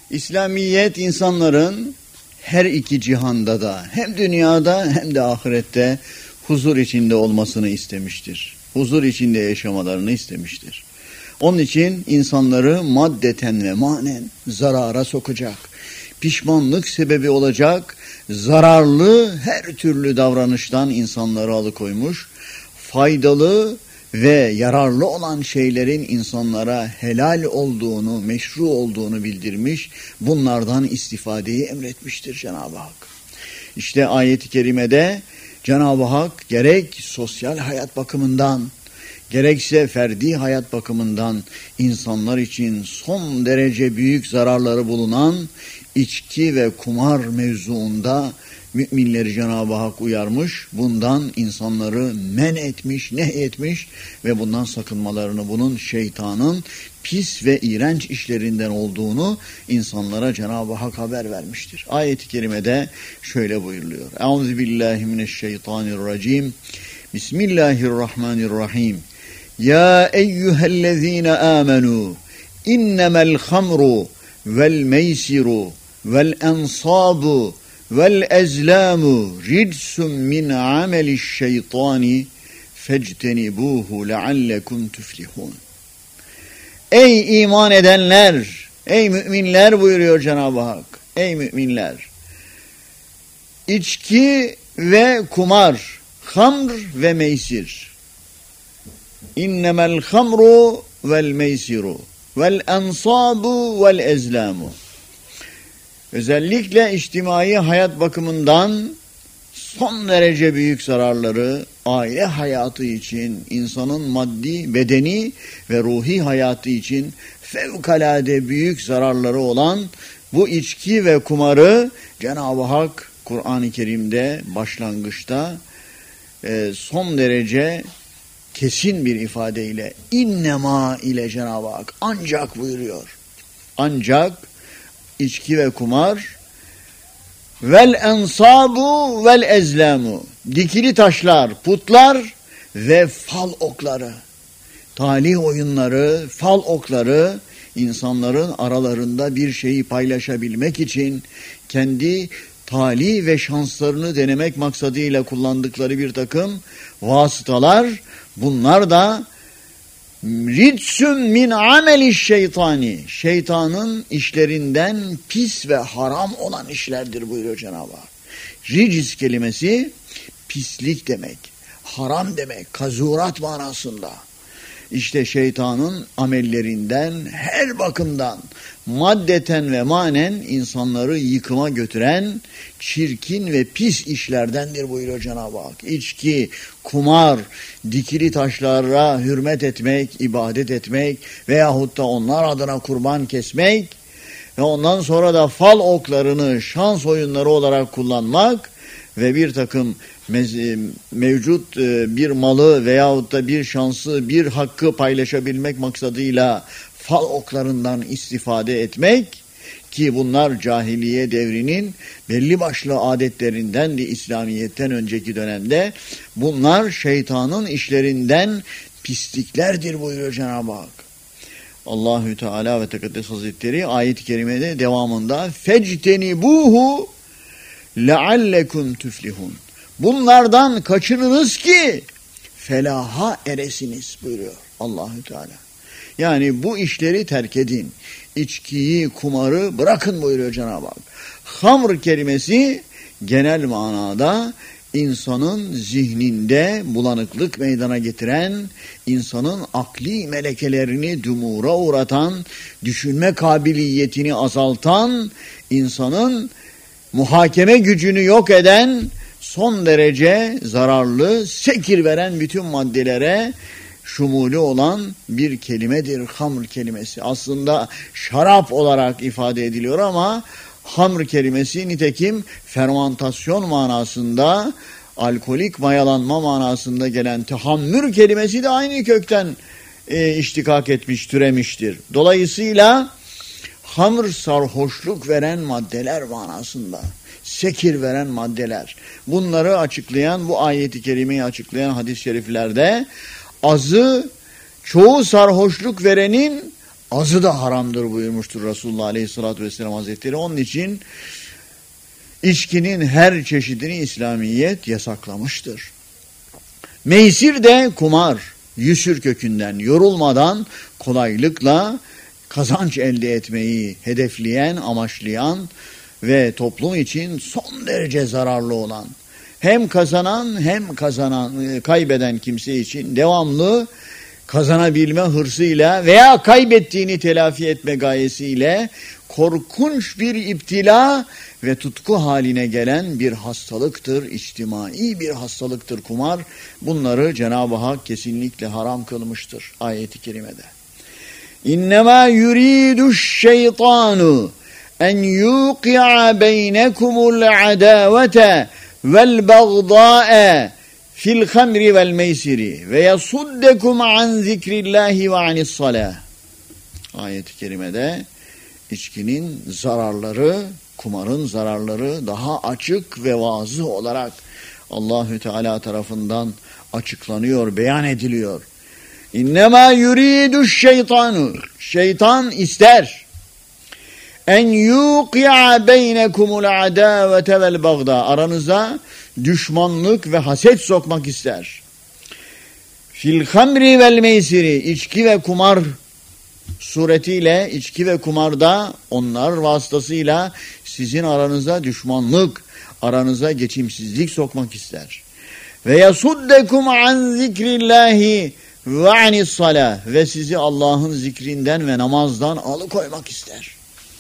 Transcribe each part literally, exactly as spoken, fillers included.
İslamiyet insanların her iki cihanda da, hem dünyada hem de ahirette huzur içinde olmasını istemiştir. Huzur içinde yaşamalarını istemiştir. Onun için insanları maddeten ve manen zarara sokacak, pişmanlık sebebi olacak, zararlı her türlü davranıştan insanları alıkoymuş, faydalı ve yararlı olan şeylerin insanlara helal olduğunu, meşru olduğunu bildirmiş, bunlardan istifadeyi emretmiştir Cenab-ı Hak. İşte ayet-i kerimede Cenab-ı Hak gerek sosyal hayat bakımından, gerekse ferdi hayat bakımından insanlar için son derece büyük zararları bulunan içki ve kumar mevzuunda müminleri Cenab-ı Hak uyarmış, bundan insanları men etmiş, nehyetmiş ve bundan sakınmalarını, bunun şeytanın pis ve iğrenç işlerinden olduğunu insanlara Cenab-ı Hak haber vermiştir. Ayet-i kerimede şöyle buyuruluyor. Euzubillahimineşşeytanirracim. Bismillahirrahmanirrahim. Ya eyyühellezine amenu innemel hamru vel meysiru vel ensabu vel ezlamu ridsun min ameliş şeytani fectenibuhu leallekum tuflihun. Ey iman edenler, ey müminler buyuruyor Cenab-ı Hak. Ey müminler, içki ve kumar, hamr ve meysir. İnnemel hamru vel meysiru vel ensabu vel ezlamu. Özellikle içtimai hayat bakımından son derece büyük zararları, aile hayatı için, insanın maddi, bedeni ve ruhi hayatı için fevkalade büyük zararları olan bu içki ve kumarı Cenab-ı Hak Kur'an-ı Kerim'de başlangıçta e, son derece kesin bir ifadeyle innema ile Cenab-ı Hak ancak buyuruyor. Ancak içki ve kumar vel ensabu vel ezlamu, dikili taşlar, putlar ve fal okları, talih oyunları, fal okları, insanların aralarında bir şeyi paylaşabilmek için kendi talih ve şanslarını denemek maksadıyla kullandıkları bir takım vasıtalar, bunlar da ridsün min ameli şeytani, şeytanın işlerinden pis ve haram olan işlerdir buyuruyor Cenab-ı Hak. Ricis kelimesi pislik demek, haram demek, kazurat manasında. İşte şeytanın amellerinden her bakımdan maddeten ve manen insanları yıkıma götüren çirkin ve pis işlerdendir buyuruyor Cenab-ı Hak. İçki, kumar, dikili taşlara hürmet etmek, ibadet etmek veyahut da onlar adına kurban kesmek ve ondan sonra da fal oklarını şans oyunları olarak kullanmak ve bir takım mevcut bir malı veyahut da bir şansı, bir hakkı paylaşabilmek maksadıyla fal oklarından istifade etmek, ki bunlar cahiliye devrinin belli başlı adetlerindendi İslamiyet'ten önceki dönemde. Bunlar şeytanın işlerinden pisliklerdir buyuruyor Cenab-ı Hak. Allahü Teala ve Tekaddes Hazretleri ayet-i kerimede devamında fectenibuhu leallekum tuflihun. Bunlardan kaçınınız ki felaha eresiniz buyuruyor Allahü Teala. Yani bu işleri terk edin. İçkiyi, kumarı bırakın buyuruyor Cenab-ı Hak. Hamr kelimesi genel manada insanın zihninde bulanıklık meydana getiren, insanın akli melekelerini dumura uğratan, düşünme kabiliyetini azaltan, insanın muhakeme gücünü yok eden, son derece zararlı, sekir veren bütün maddelere şumulü olan bir kelimedir hamr kelimesi. Aslında şarap olarak ifade ediliyor ama hamr kelimesi nitekim fermantasyon manasında, alkolik mayalanma manasında gelen tehammür kelimesi de aynı kökten e, iştikak etmiş, türemiştir. Dolayısıyla hamr sarhoşluk veren maddeler manasında, sekir veren maddeler. Bunları açıklayan, bu ayeti kerimeyi açıklayan hadis-i şeriflerde azı çoğu sarhoşluk verenin azı da haramdır buyurmuştur Resulullah Aleyhisselatü Vesselam Hazretleri. Onun için içkinin her çeşidini İslamiyet yasaklamıştır. Meysir de kumar, yüsür kökünden yorulmadan kolaylıkla kazanç elde etmeyi hedefleyen, amaçlayan ve toplum için son derece zararlı olan, hem kazanan hem kazanan kaybeden kimse için devamlı kazanabilme hırsıyla veya kaybettiğini telafi etme gayesiyle korkunç bir iptila ve tutku haline gelen bir hastalıktır, içtimai bir hastalıktır kumar. Bunları Cenab-ı Hak kesinlikle haram kılmıştır ayet-i kerimede. İnnemâ yuriduş şeytanu en yuqi'a beynekumul adâvete vel bagdâe fil hamri vel meysiri ve yasuddekum an zikrillahi ve anis salâh. Ayet-i kerimede içkinin zararları, kumarın zararları daha açık ve vazı olarak Allahü Teala tarafından açıklanıyor, beyan ediliyor. İnnemâ yuriduş şeytanu. Şeytan ister. En yuqi'a beynekumul adâvete vel bagdâ. Aranıza düşmanlık ve haset sokmak ister. Fil hamri vel meysiri. İçki ve kumar suretiyle, içki ve kumarda onlar vasıtasıyla sizin aranıza düşmanlık, aranıza geçimsizlik sokmak ister. Ve yasuddekum an zikrillahi ve anis salah. Ve sizi Allah'ın zikrinden ve namazdan alıkoymak ister.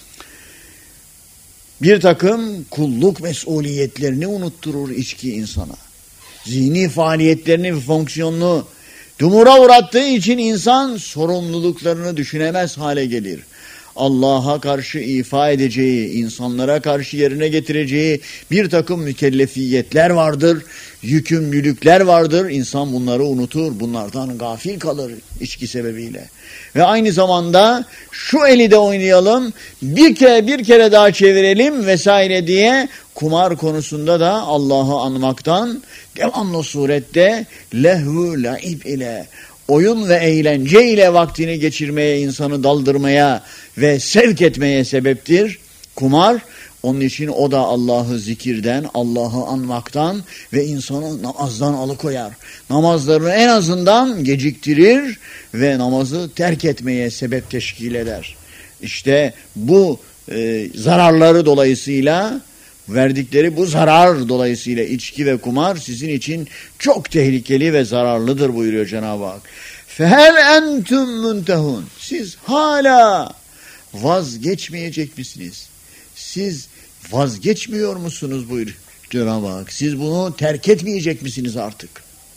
Bir takım kulluk mesuliyetlerini unutturur içki insana. Zihni faaliyetlerini ve fonksiyonunu dumura uğrattığı için insan sorumluluklarını düşünemez hale gelir. Allah'a karşı ifa edeceği, insanlara karşı yerine getireceği bir takım mükellefiyetler vardır, yükümlülükler vardır. İnsan bunları unutur, bunlardan gafil kalır içki sebebiyle. Ve aynı zamanda şu eli de oynayalım, bir kere bir kere daha çevirelim vesaire diye kumar konusunda da Allah'ı anmaktan devamlı surette lehvü laib ile, oyun ve eğlence ile vaktini geçirmeye, insanı daldırmaya ve sevk etmeye sebeptir kumar. Onun için o da Allah'ı zikirden, Allah'ı anmaktan ve insanı namazdan alıkoyar. Namazlarını en azından geciktirir ve namazı terk etmeye sebep teşkil eder. İşte bu e, zararları dolayısıyla, verdikleri bu zarar dolayısıyla içki ve kumar sizin için çok tehlikeli ve zararlıdır buyuruyor Cenab-ı Hak. Fehel entum muntehun. Siz hala vazgeçmeyecek misiniz? Siz vazgeçmiyor musunuz buyuruyor Cenab-ı Hak. Siz bunu terk etmeyecek misiniz artık?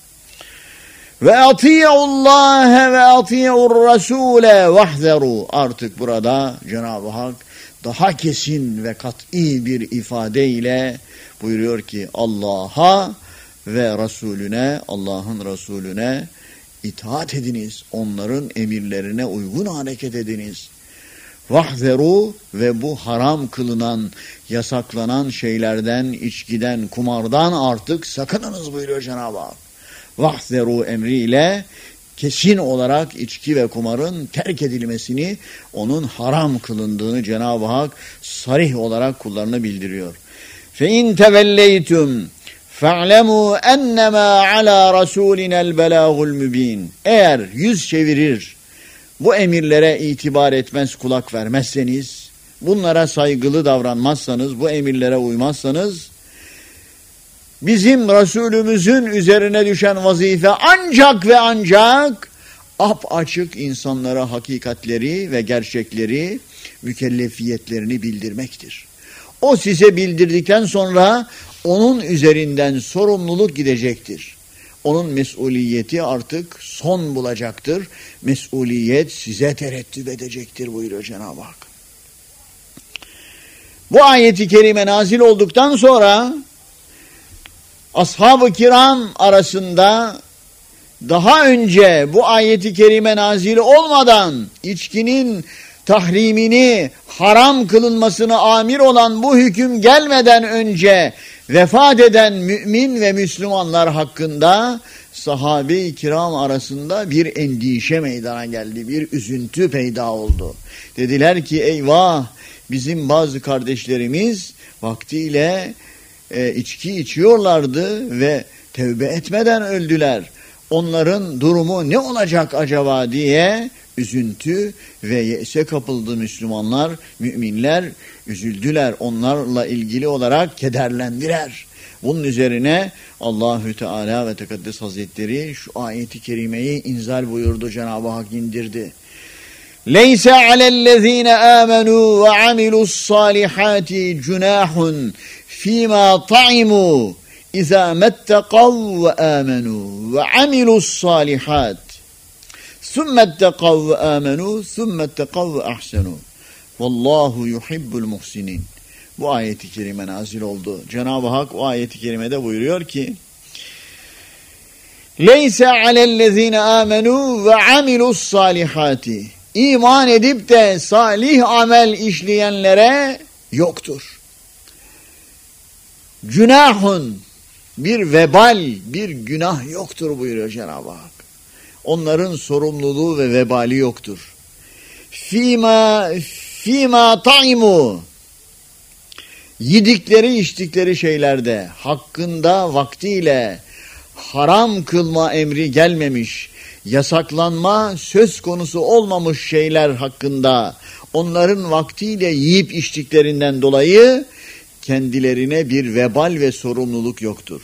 Ve ati'ullâhe ve ati'ur rasûle vahzeru. Artık burada Cenab-ı Hak daha kesin ve kat'i bir ifadeyle buyuruyor ki Allah'a ve Resulüne, Allah'ın Resulüne itaat ediniz. Onların emirlerine uygun hareket ediniz. Vahzeru ve bu haram kılınan, yasaklanan şeylerden, içkiden, kumardan artık sakınınız buyuruyor Cenab-ı Hak. Vahzeru emriyle kesin olarak içki ve kumarın terk edilmesini, onun haram kılındığını Cenab-ı Hak sarih olarak kullarına bildiriyor. Fe in tevelleytum fa'lemû ennemâ alâ rasûlinel belâgul mübîn. Eğer yüz çevirir, bu emirlere itibar etmez, kulak vermezseniz, bunlara saygılı davranmazsanız, bu emirlere uymazsanız, bizim Resulümüzün üzerine düşen vazife ancak ve ancak apaçık insanlara hakikatleri ve gerçekleri, mükellefiyetlerini bildirmektir. O size bildirdikten sonra onun üzerinden sorumluluk gidecektir. Onun mesuliyeti artık son bulacaktır. Mesuliyet size terettüp edecektir buyuruyor Cenab-ı Hak. Bu ayeti kerime nazil olduktan sonra ashab-ı kiram arasında daha önce bu ayeti kerime nazil olmadan içkinin tahrimini, haram kılınmasını amir olan bu hüküm gelmeden önce vefat eden mümin ve Müslümanlar hakkında sahabe-i kiram arasında bir endişe meydana geldi, bir üzüntü peyda oldu. Dediler ki eyvah, bizim bazı kardeşlerimiz vaktiyle e, içki içiyorlardı ve tevbe etmeden öldüler. Onların durumu ne olacak acaba diye üzüntü ve yese kapıldı Müslümanlar, müminler üzüldüler. Onlarla ilgili olarak kederlendiler. Bunun üzerine Allahü Teala ve Tekaddes Hazretleri şu ayeti kerimeyi inzal buyurdu, Cenab-ı Hak indirdi. Leyse alellezine amenu ve amilus salihati cunahun fîmâ ta'imu izâ mettekav ve amenu ve amilus salihat summetekav ve amenu summetekav ve ahsenu vallahu yuhibbul muhsinin. Bu ayeti kerime nazil oldu. Cenab-ı Hak o ayeti kerimede buyuruyor ki Leyse alellezine amenu ve amilus salihati, İman edip de salih amel işleyenlere yoktur. Günahun, bir vebal, bir günah yoktur buyuruyor Cenab-ı Hak. Onların sorumluluğu ve vebali yoktur. Fîmâ fîmâ ta'imu, yedikleri içtikleri şeylerde hakkında vaktiyle haram kılma emri gelmemiş, yasaklanma söz konusu olmamış şeyler hakkında onların vaktiyle yiyip içtiklerinden dolayı kendilerine bir vebal ve sorumluluk yoktur.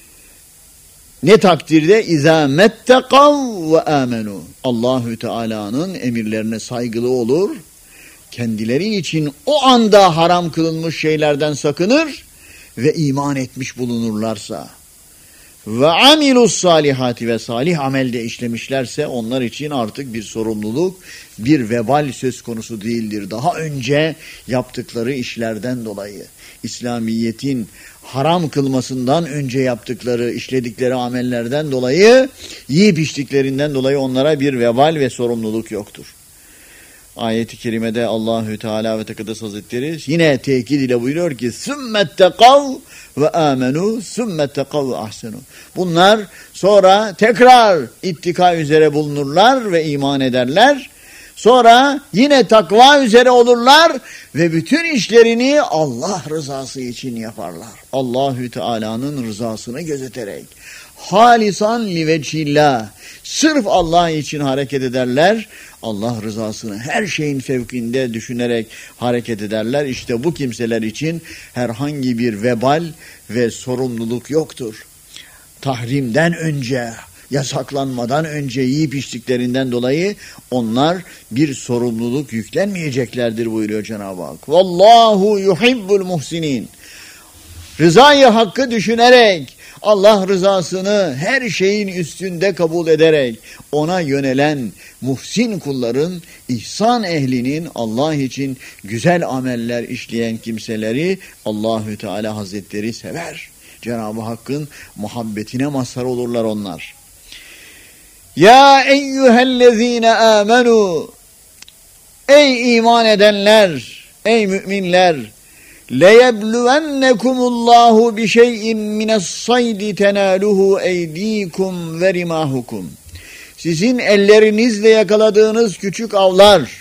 Ne takdirde izâ mettekav ve âmenû, Allahü Teala'nın emirlerine saygılı olur, kendileri için o anda haram kılınmış şeylerden sakınır ve iman etmiş bulunurlarsa ve amilus salihati, ve salih amelde işlemişlerse onlar için artık bir sorumluluk, bir vebal söz konusu değildir. Daha önce yaptıkları işlerden dolayı, İslamiyet'in haram kılmasından önce yaptıkları, işledikleri amellerden dolayı, yiyip içtiklerinden dolayı onlara bir vebal ve sorumluluk yoktur. Ayet-i kerimede Allahü Teala ve Tekaddes Hazretleri yine tekid ile buyuruyor ki sümmettekav ve amenu sümmettekav ve ahsenu. Bunlar sonra tekrar ittika üzere bulunurlar ve iman ederler. Sonra yine takva üzere olurlar ve bütün işlerini Allah rızası için yaparlar. Allahü Teala'nın rızasını gözeterek, halisan li vecihillah, sırf Allah için hareket ederler. Allah rızasını her şeyin fevkinde düşünerek hareket ederler. İşte bu kimseler için herhangi bir vebal ve sorumluluk yoktur. Tahrimden önce, yasaklanmadan önce yiyip içtiklerinden dolayı onlar bir sorumluluk yüklenmeyeceklerdir buyuruyor Cenab-ı Hak. Vallahu yuhibbul muhsinin. Rızayı hakkı düşünerek, Allah rızasını her şeyin üstünde kabul ederek ona yönelen muhsin kulların, ihsan ehlinin, Allah için güzel ameller işleyen kimseleri Allahü Teala Hazretleri sever. Cenab-ı Hakk'ın muhabbetine mazhar olurlar onlar. Ya eyyühellezine amenu, ey iman edenler, ey müminler, لَيَبْلُوَنَّكُمُ اللّٰهُ بِشَيْءٍ مِنَ الصَّيْدِ تَنَالُهُ اَيْد۪يكُمْ وَرِمَاهُكُمْ. Sizin ellerinizle yakaladığınız küçük avlar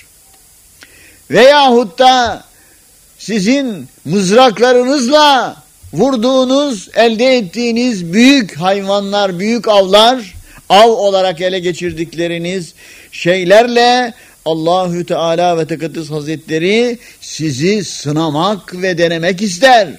veyahut da sizin mızraklarınızla vurduğunuz, elde ettiğiniz büyük hayvanlar, büyük avlar, av olarak ele geçirdikleriniz şeylerle Allahü Teala ve Tekaddes Hazretleri sizi sınamak ve denemek ister.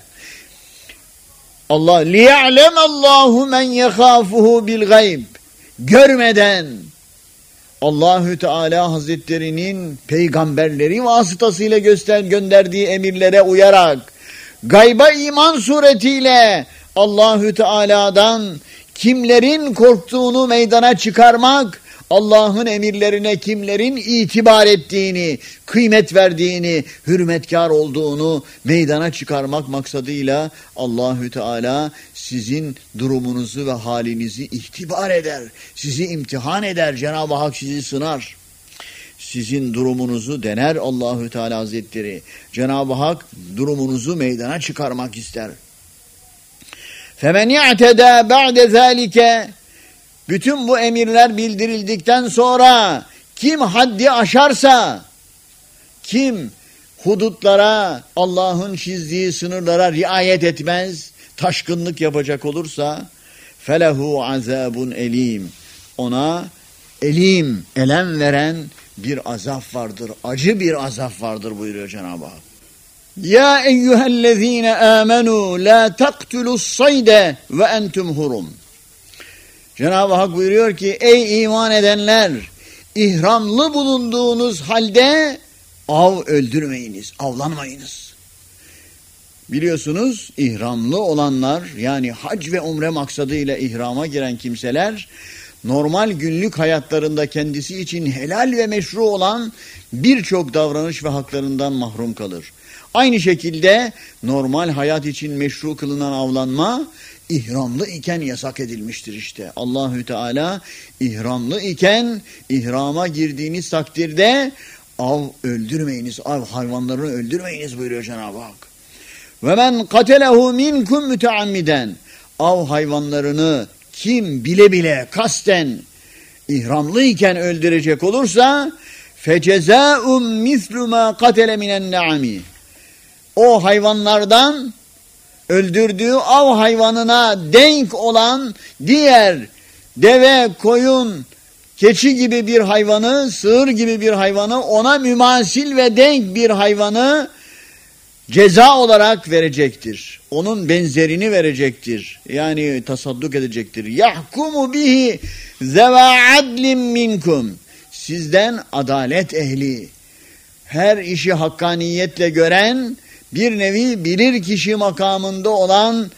Allah liya'lem Allahu men yekhafuhu bil gayb. Görmeden Allahü Teala Hazretlerinin peygamberleri vasıtasıyla göster gönderdiği emirlere uyarak gayba iman suretiyle Allahü Teala'dan kimlerin korktuğunu meydana çıkarmak, Allah'ın emirlerine kimlerin itibar ettiğini, kıymet verdiğini, hürmetkar olduğunu meydana çıkarmak maksadıyla Allahü Teala sizin durumunuzu ve halinizi ihtibar eder. Sizi imtihan eder. Cenab-ı Hak sizi sınar. Sizin durumunuzu dener Allahü Teala Hazretleri. Cenab-ı Hak durumunuzu meydana çıkarmak ister. فَمَنْ يَعْتَدَى بَعْدَ ذَٰلِكَ Bütün bu emirler bildirildikten sonra kim haddi aşarsa, kim hudutlara, Allah'ın çizdiği sınırlara riayet etmez, taşkınlık yapacak olursa felehu azabun elim. Ona elim, elem veren bir azap vardır. Acı bir azap vardır buyuruyor Cenab-ı Hak. Ya eyyühellezine amenu la taktulus sayde ve entum hurum. Cenab-ı Hak buyuruyor ki ey iman edenler, ihramlı bulunduğunuz halde av öldürmeyiniz, avlanmayınız. Biliyorsunuz ihramlı olanlar, yani hac ve umre maksadıyla ihrama giren kimseler normal günlük hayatlarında kendisi için helal ve meşru olan birçok davranış ve haklarından mahrum kalır. Aynı şekilde normal hayat için meşru kılınan avlanma ihramlı iken yasak edilmiştir işte. Allahü Teala ihramlı iken ihrama girdiğiniz takdirde av öldürmeyiniz, av hayvanlarını öldürmeyiniz buyuruyor Cenab-ı Hak. Ve men katelehu minkum müteammiden. Av hayvanlarını kim bile bile kasten ihramlıyken öldürecek olursa fecezaum mislu ma katele minen naami. O hayvanlardan öldürdüğü av hayvanına denk olan diğer deve, koyun, keçi gibi bir hayvanı, sığır gibi bir hayvanı, ona mümasil ve denk bir hayvanı ceza olarak verecektir. Onun benzerini verecektir. Yani tasadduk edecektir. Yahkumu bihi zeva adlim minkum. Sizden adalet ehli, her işi hakkaniyetle gören, bir nevi bilir kişi makamında olan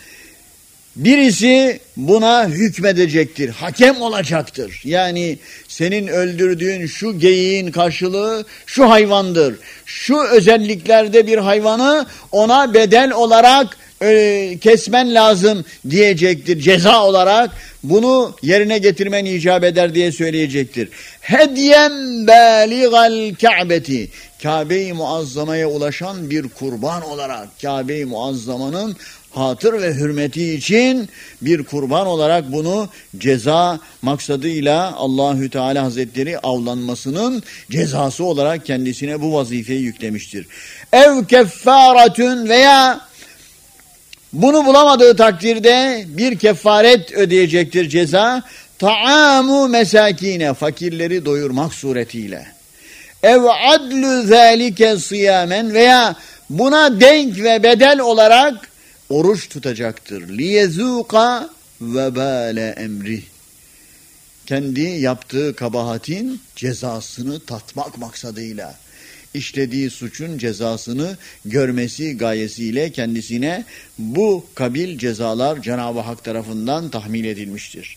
birisi buna hükmedecektir. Hakem olacaktır. Yani senin öldürdüğün şu geyiğin karşılığı şu hayvandır. Şu özelliklerde bir hayvanı ona bedel olarak e, kesmen lazım diyecektir. Ceza olarak bunu yerine getirmen icap eder diye söyleyecektir. Hedyen baligal Ka'beti. Kabe-i Muazzama'ya ulaşan bir kurban olarak, Kabe-i Muazzama'nın hatır ve hürmeti için bir kurban olarak bunu ceza maksadıyla Allahü Teala Hazretleri avlanmasının cezası olarak kendisine bu vazifeyi yüklemiştir. Ev keffaratun, veya bunu bulamadığı takdirde bir kefaret ödeyecektir ceza. Ta'amu mesakine, fakirleri doyurmak suretiyle. Ev adlu zalike siyamen, veya buna denk ve bedel olarak oruç tutacaktır. Liyezuka vebale emri. Kendi yaptığı kabahatin cezasını tatmak maksadıyla, işlediği suçun cezasını görmesi gayesiyle kendisine bu kabil cezalar Cenab-ı Hak tarafından tahmil edilmiştir.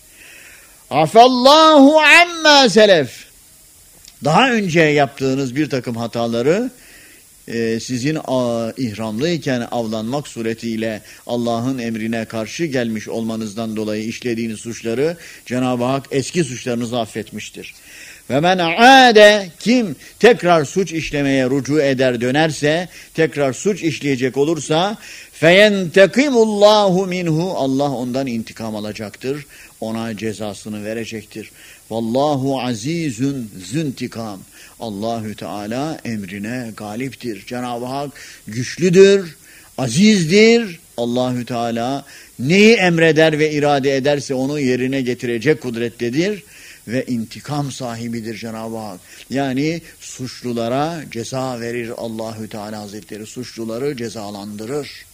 Afallahu amma selef. Daha önce yaptığınız bir takım hataları e, sizin a, ihramlıyken avlanmak suretiyle Allah'ın emrine karşı gelmiş olmanızdan dolayı işlediğiniz suçları Cenab-ı Hak eski suçlarınızı affetmiştir. Ve men aade, kim tekrar suç işlemeye rücu eder dönerse, tekrar suç işleyecek olursa feyentekimullahu minhu, Allah ondan intikam alacaktır, ona cezasını verecektir. Vallahu azizun züntikam. Allahü Teala emrine galiptir. Cenab-ı Hak güçlüdür, azizdir. Allahü Teala neyi emreder ve irade ederse onu yerine getirecek kudrettedir ve intikam sahibidir Cenab-ı Hak. Yani suçlulara ceza verir Allahü Teala Hazretleri, suçluları cezalandırır.